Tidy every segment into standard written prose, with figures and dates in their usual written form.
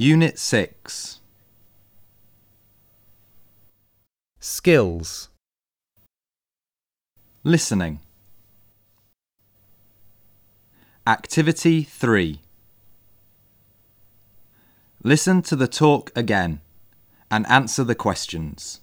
Unit 6. Skills. Listening. Activity 3. Listen to the talk again and answer the questions.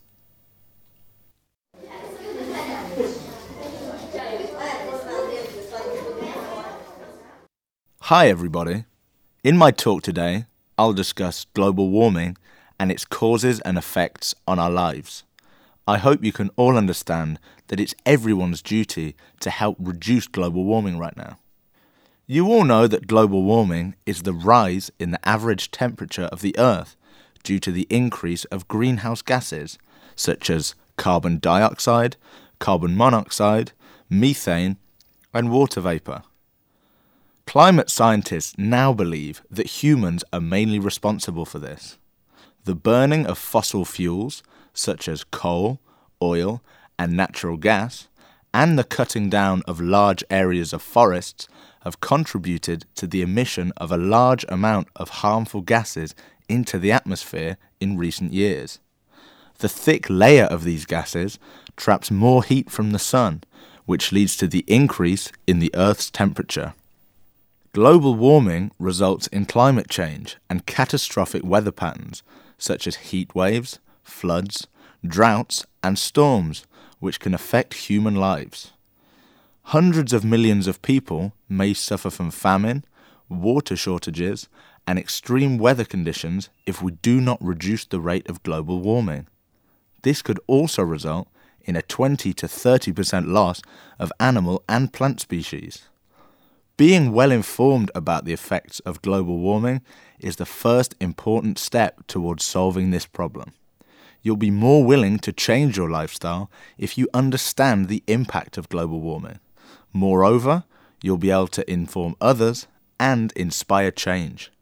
Hi everybody. In my talk today, I'll discuss global warming and its causes and effects on our lives. I hope you can all understand that it's everyone's duty to help reduce global warming right now. You all know that global warming is the rise in the average temperature of the Earth due to the increase of greenhouse gases such as carbon dioxide, carbon monoxide, methane, and water vapour. Climate scientists now believe that humans are mainly responsible for this. The burning of fossil fuels, such as coal, oil, and natural gas, and the cutting down of large areas of forests have contributed to the emission of a large amount of harmful gases into the atmosphere in recent years. The thick layer of these gases traps more heat from the sun, which leads to the increase in the Earth's temperature. Global warming results in climate change and catastrophic weather patterns such as heat waves, floods, droughts, and storms, which can affect human lives. Hundreds of millions of people may suffer from famine, water shortages, and extreme weather conditions if we do not reduce the rate of global warming. This could also result in a 20 to 30% loss of animal and plant species. Being well informed about the effects of global warming is the first important step towards solving this problem. You'll be more willing to change your lifestyle if you understand the impact of global warming. Moreover, you'll be able to inform others and inspire change.